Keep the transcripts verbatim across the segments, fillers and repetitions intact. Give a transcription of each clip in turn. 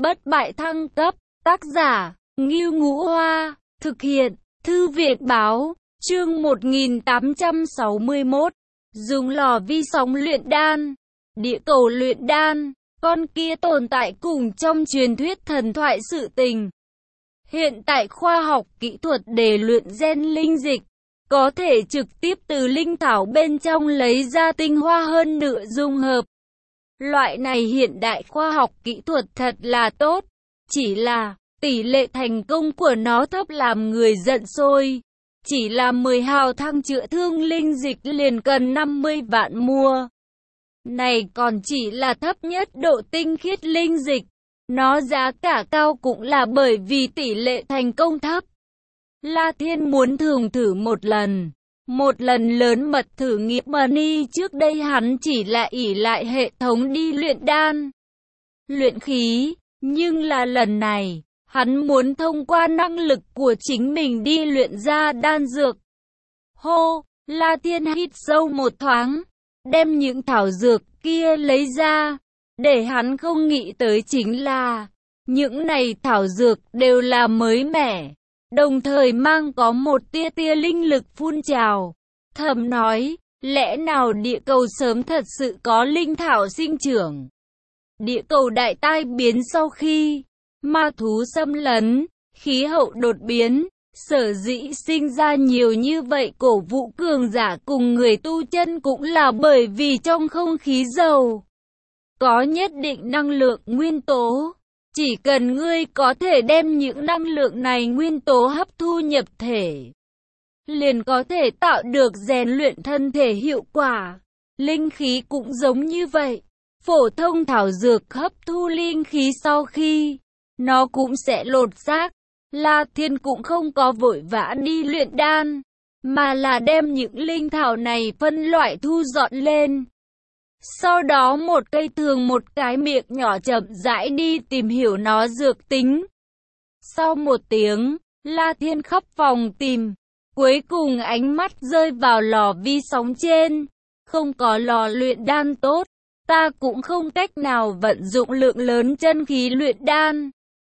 bất bại thăng cấp, tác giả, Ngưu Ngũ Hoa, thực hiện, Thư viện Báo, chương một nghìn tám trăm sáu mươi mốt, dùng lò vi sóng luyện đan, địa cầu luyện đan, con kia tồn tại cùng trong truyền thuyết thần thoại sự tình. Hiện tại khoa học kỹ thuật để luyện gen linh dịch, có thể trực tiếp từ linh thảo bên trong lấy ra tinh hoa hơn nữa dung hợp. Loại này hiện đại khoa học kỹ thuật thật là tốt, chỉ là tỷ lệ thành công của nó thấp làm người giận sôi. Chỉ là mười hào thang chữa thương linh dịch liền cần năm mươi vạn mua. Này còn chỉ là thấp nhất độ tinh khiết linh dịch, nó giá cả cao cũng là bởi vì tỷ lệ thành công thấp. La Thiên muốn thường thử một lần, một lần lớn mật thử nghiệm money. Trước đây hắn chỉ là ỷ lại hệ thống đi luyện đan, luyện khí, nhưng là lần này, hắn muốn thông qua năng lực của chính mình đi luyện ra đan dược. Hô, La Thiên hít sâu một thoáng, đem những thảo dược kia lấy ra. Để hắn không nghĩ tới chính là, những này thảo dược đều là mới mẻ, đồng thời mang có một tia tia linh lực phun trào. Thầm nói, lẽ nào địa cầu sớm thật sự có linh thảo sinh trưởng? Địa cầu đại tai biến sau khi ma thú xâm lấn, khí hậu đột biến, sở dĩ sinh ra nhiều như vậy cổ vũ cường giả cùng người tu chân cũng là bởi vì trong không khí giàu có nhất định năng lượng nguyên tố. Chỉ cần ngươi có thể đem những năng lượng này nguyên tố hấp thu nhập thể, liền có thể tạo được rèn luyện thân thể hiệu quả. Linh khí cũng giống như vậy. Phổ thông thảo dược hấp thu linh khí sau khi nó cũng sẽ lột xác. La Thiên cũng không có vội vã đi luyện đan, mà là đem những linh thảo này phân loại thu dọn lên. Sau đó một cây thường một cái miệng nhỏ chậm rãi đi tìm hiểu nó dược tính. Sau một tiếng, La Thiên khắp phòng tìm, cuối cùng ánh mắt rơi vào lò vi sóng trên. Không có lò luyện đan tốt, ta cũng không cách nào vận dụng lượng lớn chân khí luyện đan.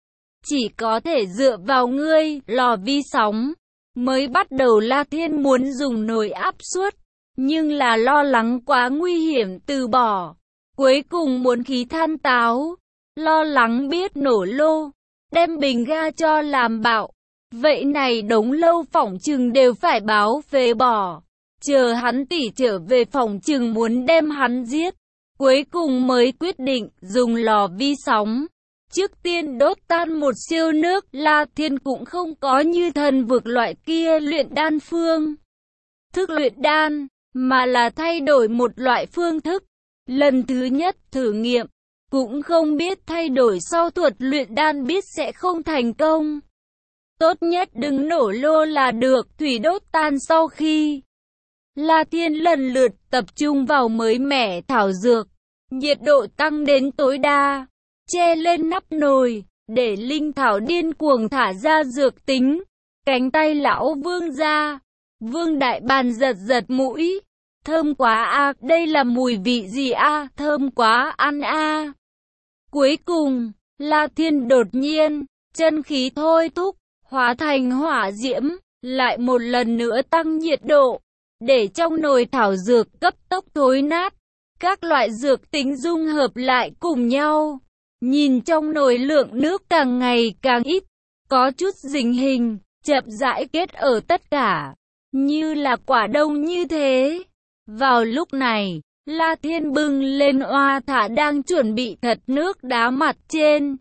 Chỉ có thể dựa vào ngươi, lò vi sóng. Mới bắt đầu La Thiên muốn dùng nồi áp suất, nhưng là lo lắng quá nguy hiểm từ bỏ. Cuối cùng muốn khí than táo, lo lắng biết nổ lô, đem bình ga cho làm bạo. Vậy này đống lâu phỏng chừng đều phải báo phế bỏ. Chờ hắn tỉ trở về phỏng chừng muốn đem hắn giết. Cuối cùng mới quyết định dùng lò vi sóng. Trước tiên đốt tan một siêu nước. La Thiên cũng không có như thần vực loại kia luyện đan phương thức luyện đan, mà là thay đổi một loại phương thức. Lần thứ nhất thử nghiệm, cũng không biết thay đổi sau thuật luyện đan biết sẽ không thành công. Tốt nhất đừng nổ lô là được. Thủy đốt tan sau khi La Thiên lần lượt tập trung vào mới mẻ thảo dược, nhiệt độ tăng đến tối đa, che lên nắp nồi, để linh thảo điên cuồng thả ra dược tính. Cánh tay lão Vương ra, Vương Đại Bàn giật giật mũi. Thơm quá a, đây là mùi vị gì a, thơm quá ăn a. Cuối cùng, La Thiên đột nhiên, chân khí thôi thúc, hóa thành hỏa diễm, lại một lần nữa tăng nhiệt độ, để trong nồi thảo dược cấp tốc thối nát. Các loại dược tính dung hợp lại cùng nhau. Nhìn trong nồi lượng nước càng ngày càng ít, có chút dính hình, chậm rãi kết ở tất cả, như là quả đông như thế. Vào lúc này, La Thiên bưng lên oa thả đang chuẩn bị thật nước đá mặt trên.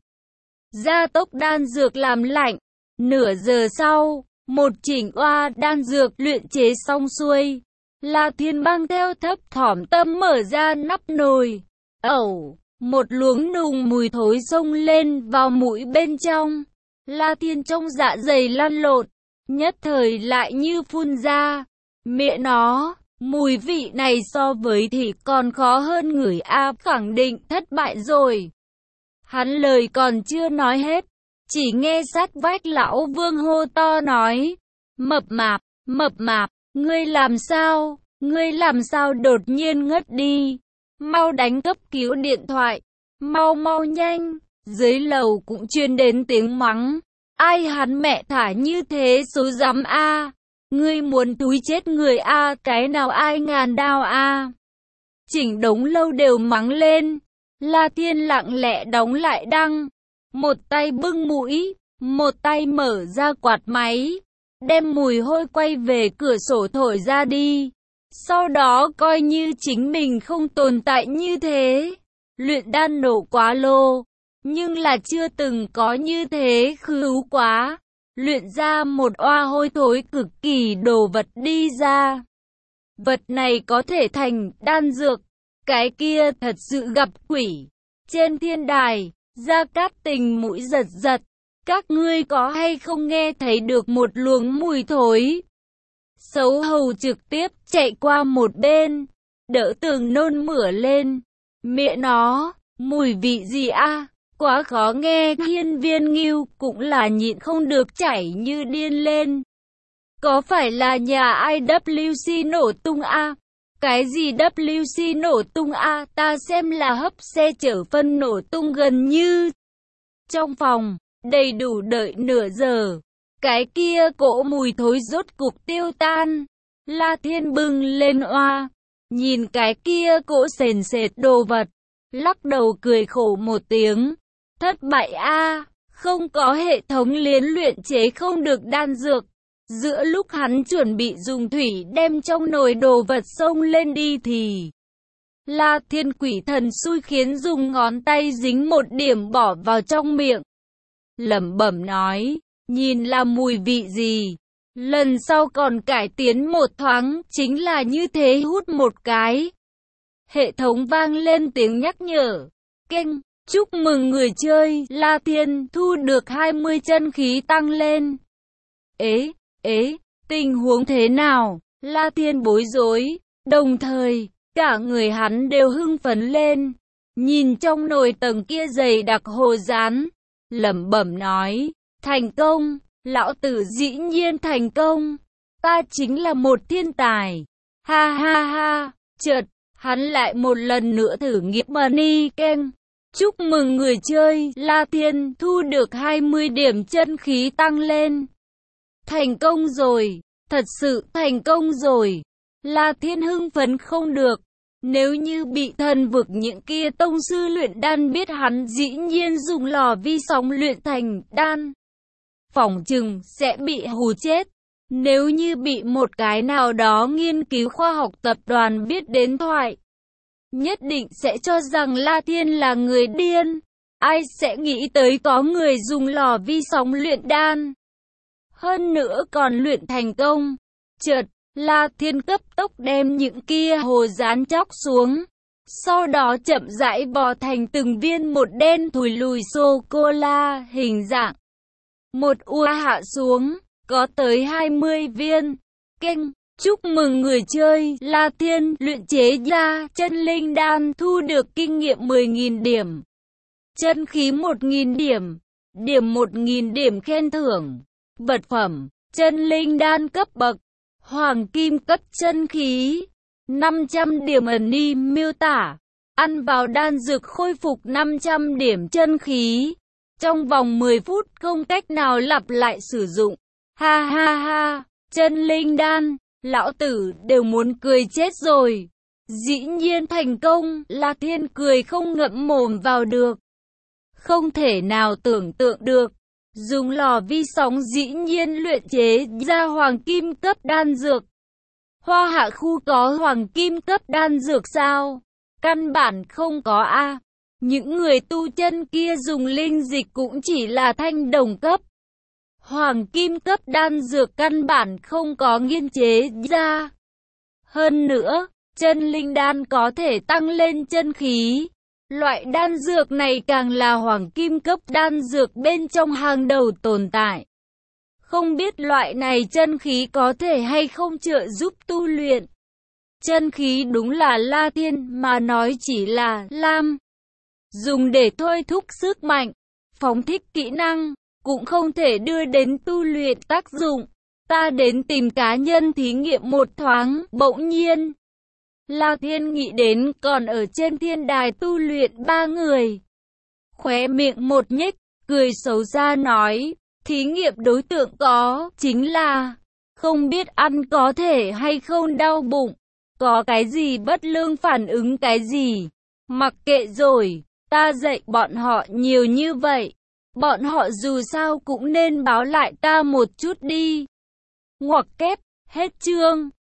Gia tốc đan dược làm lạnh. Nửa giờ sau, một chỉnh oa đan dược luyện chế xong xuôi. La Thiên mang theo thấp thỏm tâm mở ra nắp nồi. Ẩu, một luống nùng mùi thối xông lên vào mũi bên trong. La Thiên trong dạ dày lăn lộn, nhất thời lại như phun ra. Mẹ nó, mùi vị này so với thì còn khó hơn ngửi a, khẳng định thất bại rồi. Hắn lời còn chưa nói hết, chỉ nghe sát vách lão Vương hô to nói: Mập mạp, mập mạp, ngươi làm sao, ngươi làm sao đột nhiên ngất đi, mau đánh cấp cứu điện thoại, mau mau nhanh, Dưới lầu cũng truyền đến tiếng mắng. Ai hắn mẹ thả như thế số dám a, ngươi muốn túi chết người a, cái nào ai ngàn đao a. Chỉnh đống lâu đều mắng lên. La Thiên lặng lẽ đóng lại đăng, một tay bưng mũi, một tay mở ra quạt máy, đem mùi hôi quay về cửa sổ thổi ra đi. Sau đó coi như chính mình không tồn tại như thế. Luyện đan nổ quá lô, nhưng là chưa từng có như thế khứu quá. Luyện ra một oa hôi thối cực kỳ đồ vật đi ra. Vật này có thể thành đan dược, cái kia thật sự gặp quỷ. Trên thiên đài, Gia Cát Tình mũi giật giật, các ngươi có hay không nghe thấy được một luồng mùi thối? Xấu hầu trực tiếp chạy qua một bên, đỡ tường nôn mửa lên. Mẹ nó, mùi vị gì a? Quá khó nghe. Hiên Viên Ngưu cũng là nhịn không được chảy như điên lên. Có phải là nhà ai vê kép xê nổ tung a? Cái gì vê kép xê nổ tung a? Ta xem là hấp xe chở phân nổ tung gần như. Trong phòng, đầy đủ đợi nửa giờ. Cái kia cỗ mùi thối rốt cục tiêu tan. La Thiên bưng lên oa, nhìn cái kia cỗ sền sệt đồ vật, lắc đầu cười khổ một tiếng. Thất bại a, không có hệ thống liên luyện chế không được đan dược. Giữa lúc hắn chuẩn bị dùng thủy đem trong nồi đồ vật xông lên đi thì La Thiên quỷ thần xui khiến dùng ngón tay dính một điểm bỏ vào trong miệng. Lẩm bẩm nói, nhìn là mùi vị gì? Lần sau còn cải tiến một thoáng, chính là như thế hút một cái. Hệ thống vang lên tiếng nhắc nhở. Keng, chúc mừng người chơi, La Thiên thu được hai mươi chân khí tăng lên. Ế, ế, tình huống thế nào? La Thiên bối rối, đồng thời, cả người hắn đều hưng phấn lên. Nhìn trong nồi tầng kia dày đặc hồ rán, lẩm bẩm nói, thành công, lão tử dĩ nhiên thành công, ta chính là một thiên tài, ha ha ha. Chợt, hắn lại một lần nữa thử nghiệm money ken. Chúc mừng người chơi, La Thiên thu được hai mươi điểm chân khí tăng lên. Thành công rồi, thật sự thành công rồi. La Thiên hưng phấn không được. Nếu như bị thần vực những kia tông sư luyện đan biết hắn dĩ nhiên dùng lò vi sóng luyện thành đan, phỏng chừng sẽ bị hù chết. Nếu như bị một cái nào đó nghiên cứu khoa học tập đoàn biết đến thoại, nhất định sẽ cho rằng La Thiên là người điên. Ai sẽ nghĩ tới có người dùng lò vi sóng luyện đan, hơn nữa còn luyện thành công. Chợt, La Thiên cấp tốc đem những kia hồ rán chóc xuống, sau đó chậm rãi bò thành từng viên một đen thùi lùi sô-cô-la hình dạng. Một ua hạ xuống, có tới hai mươi viên. Keng, chúc mừng người chơi, La Thiên luyện chế ra chân linh đan thu được kinh nghiệm mười nghìn điểm, chân khí một nghìn điểm, điểm một nghìn điểm khen thưởng. Vật phẩm, chân linh đan cấp bậc, hoàng kim cấp chân khí, năm trăm điểm ẩn ni miêu tả. Ăn vào đan dược khôi phục năm trăm điểm chân khí. Trong vòng mười phút không cách nào lặp lại sử dụng. Ha ha ha, chân linh đan, lão tử đều muốn cười chết rồi. Dĩ nhiên thành công, La Thiên cười không ngậm mồm vào được. Không thể nào tưởng tượng được. Dùng lò vi sóng dĩ nhiên luyện chế ra hoàng kim cấp đan dược. Hoa Hạ khu có hoàng kim cấp đan dược sao? Căn bản không có a. Những người tu chân kia dùng linh dịch cũng chỉ là thanh đồng cấp. Hoàng kim cấp đan dược căn bản không có nghiên chế ra. Hơn nữa, chân linh đan có thể tăng lên chân khí. Loại đan dược này càng là hoàng kim cấp đan dược bên trong hàng đầu tồn tại. Không biết loại này chân khí có thể hay không trợ giúp tu luyện. Chân khí đúng là La Thiên mà nói chỉ là lam, dùng để thôi thúc sức mạnh, phóng thích kỹ năng, cũng không thể đưa đến tu luyện tác dụng. Ta đến tìm cá nhân thí nghiệm một thoáng, bỗng nhiên La Thiên nghĩ đến còn ở trên thiên đài tu luyện ba người. Khóe miệng một nhếch, cười xấu xa nói, thí nghiệm đối tượng có, chính là, không biết ăn có thể hay không đau bụng, có cái gì bất lương phản ứng cái gì, mặc kệ rồi, ta dạy bọn họ nhiều như vậy, bọn họ dù sao cũng nên báo lại ta một chút đi. Ngoặc kép, hết chương.